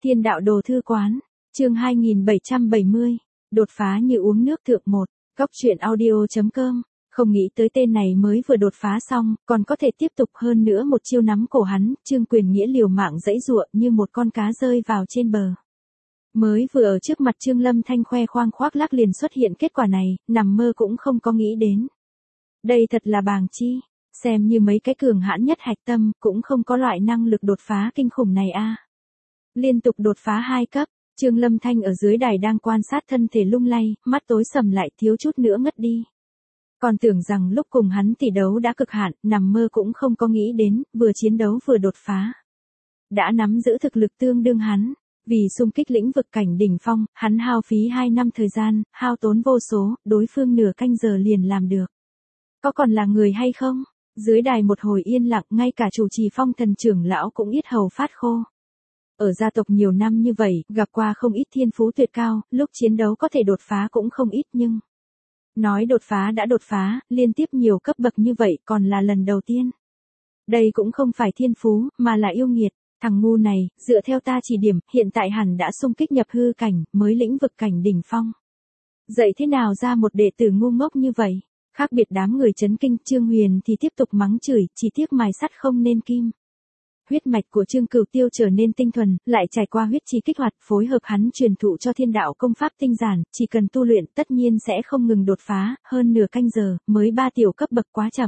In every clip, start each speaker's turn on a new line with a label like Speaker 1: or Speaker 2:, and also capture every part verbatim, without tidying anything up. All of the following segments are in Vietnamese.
Speaker 1: Thiên đạo đồ thư quán, chương hai nghìn bảy trăm bảy mươi, đột phá như uống nước thượng một, góc truyện audio chấm com, không nghĩ tới tên này mới vừa đột phá xong, còn có thể tiếp tục hơn nữa một chiêu nắm cổ hắn, Trương Quyền Nghĩa liều mạng giãy giụa như một con cá rơi vào trên bờ. Mới vừa ở trước mặt Trương Lâm Thanh khoe khoang khoác lác liền xuất hiện kết quả này, nằm mơ cũng không có nghĩ đến. Đây thật là bàng chi, xem như mấy cái cường hãn nhất hạch tâm, cũng không có loại năng lực đột phá kinh khủng này a. Liên tục đột phá hai cấp, Trương Lâm Thanh ở dưới đài đang quan sát thân thể lung lay, mắt tối sầm lại thiếu chút nữa ngất đi. Còn tưởng rằng lúc cùng hắn tỷ đấu đã cực hạn, nằm mơ cũng không có nghĩ đến, vừa chiến đấu vừa đột phá. Đã nắm giữ thực lực tương đương hắn, vì xung kích lĩnh vực cảnh đỉnh phong, hắn hao phí hai năm thời gian, hao tốn vô số, đối phương nửa canh giờ liền làm được. Có còn là người hay không? Dưới đài một hồi yên lặng, ngay cả chủ trì Phong Thần trưởng lão cũng yết hầu phát khô. Ở gia tộc nhiều năm như vậy, gặp qua không ít thiên phú tuyệt cao, lúc chiến đấu có thể đột phá cũng không ít nhưng... Nói đột phá đã đột phá, liên tiếp nhiều cấp bậc như vậy còn là lần đầu tiên. Đây cũng không phải thiên phú, mà là yêu nghiệt. Thằng ngu này, dựa theo ta chỉ điểm, hiện tại hẳn đã xung kích nhập hư cảnh, mới lĩnh vực cảnh đỉnh phong. Dạy thế nào ra một đệ tử ngu ngốc như vậy? Khác biệt đám người chấn kinh, Trương Huyền thì tiếp tục mắng chửi, chỉ tiếc mài sắt không nên kim. Huyết mạch của Trương Cửu Tiêu trở nên tinh thuần, lại trải qua huyết chi kích hoạt, phối hợp hắn truyền thụ cho thiên đạo công pháp tinh giản, chỉ cần tu luyện tất nhiên sẽ không ngừng đột phá, hơn nửa canh giờ, mới ba tiểu cấp bậc quá chậm.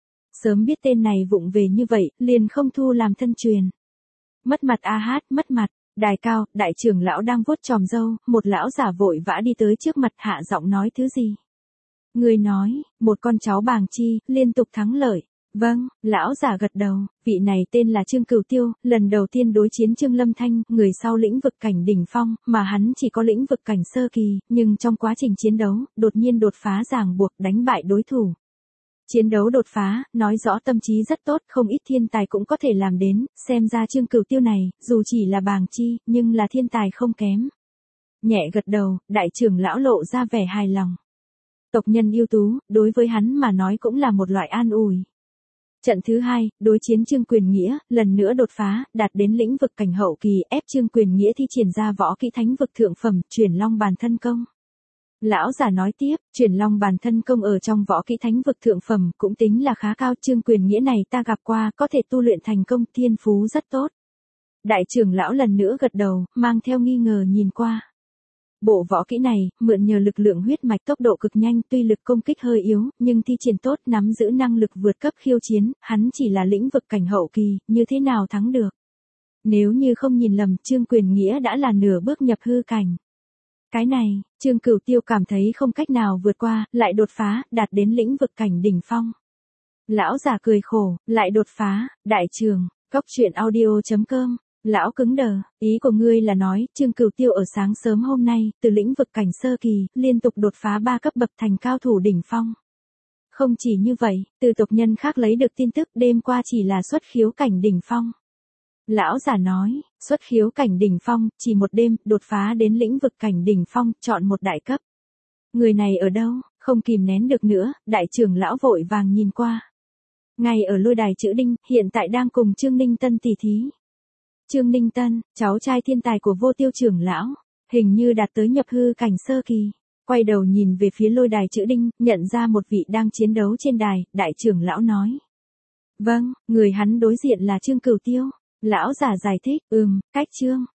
Speaker 1: Sớm biết tên này vụng về như vậy, liền không thu làm thân truyền. Mất mặt a hát, mất mặt, đài cao, đại trưởng lão đang vuốt chòm râu, một lão giả vội vã đi tới trước mặt hạ giọng nói thứ gì. Người nói, một con cháu bàng chi, liên tục thắng lợi. Vâng, lão giả gật đầu, vị này tên là Trương Cửu Tiêu, lần đầu tiên đối chiến Trương Lâm Thanh, người sau lĩnh vực cảnh đỉnh phong, mà hắn chỉ có lĩnh vực cảnh sơ kỳ, nhưng trong quá trình chiến đấu, đột nhiên đột phá ràng buộc đánh bại đối thủ. Chiến đấu đột phá, nói rõ tâm trí rất tốt, không ít thiên tài cũng có thể làm đến, xem ra Trương Cửu Tiêu này, dù chỉ là bàng chi, nhưng là thiên tài không kém. Nhẹ gật đầu, đại trưởng lão lộ ra vẻ hài lòng. Tộc nhân ưu tú, đối với hắn mà nói cũng là một loại an ủi. Trận thứ hai, đối chiến Trương Quyền Nghĩa, lần nữa đột phá, đạt đến lĩnh vực cảnh hậu kỳ, ép Trương Quyền Nghĩa thi triển ra võ kỹ thánh vực thượng phẩm, Chuyển Long Bàn Thân Công. Lão giả nói tiếp, Chuyển Long Bàn Thân Công ở trong võ kỹ thánh vực thượng phẩm cũng tính là khá cao, Trương Quyền Nghĩa này ta gặp qua, có thể tu luyện thành công, thiên phú rất tốt. Đại trưởng lão lần nữa gật đầu, mang theo nghi ngờ nhìn qua. Bộ võ kỹ này, mượn nhờ lực lượng huyết mạch tốc độ cực nhanh, tuy lực công kích hơi yếu, nhưng thi triển tốt, nắm giữ năng lực vượt cấp khiêu chiến, hắn chỉ là lĩnh vực cảnh hậu kỳ, như thế nào thắng được. Nếu như không nhìn lầm, Trương Quyền Nghĩa đã là nửa bước nhập hư cảnh. Cái này, Trương Cửu Tiêu cảm thấy không cách nào vượt qua, lại đột phá, đạt đến lĩnh vực cảnh đỉnh phong. Lão già cười khổ, lại đột phá, đại trường, góc truyện audio chấm com. Lão cứng đờ, ý của ngươi là nói, Trương Cửu Tiêu ở sáng sớm hôm nay, từ lĩnh vực cảnh sơ kỳ, liên tục đột phá ba cấp bậc thành cao thủ đỉnh phong. Không chỉ như vậy, từ tộc nhân khác lấy được tin tức đêm qua chỉ là xuất khiếu cảnh đỉnh phong. Lão giả nói, xuất khiếu cảnh đỉnh phong, chỉ một đêm, đột phá đến lĩnh vực cảnh đỉnh phong, chọn một đại cấp. Người này ở đâu, không kìm nén được nữa, đại trưởng lão vội vàng nhìn qua. Ngay ở lôi đài chữ đinh, hiện tại đang cùng Trương Ninh Tân tỷ thí. Trương Ninh Tân, cháu trai thiên tài của Vô Tiêu trưởng lão, hình như đạt tới nhập hư cảnh sơ kỳ. Quay đầu nhìn về phía lôi đài chữ đinh, nhận ra một vị đang chiến đấu trên đài, đại trưởng lão nói. Vâng, người hắn đối diện là Trương Cửu Tiêu. Lão giả giải thích, ừm, cách Trương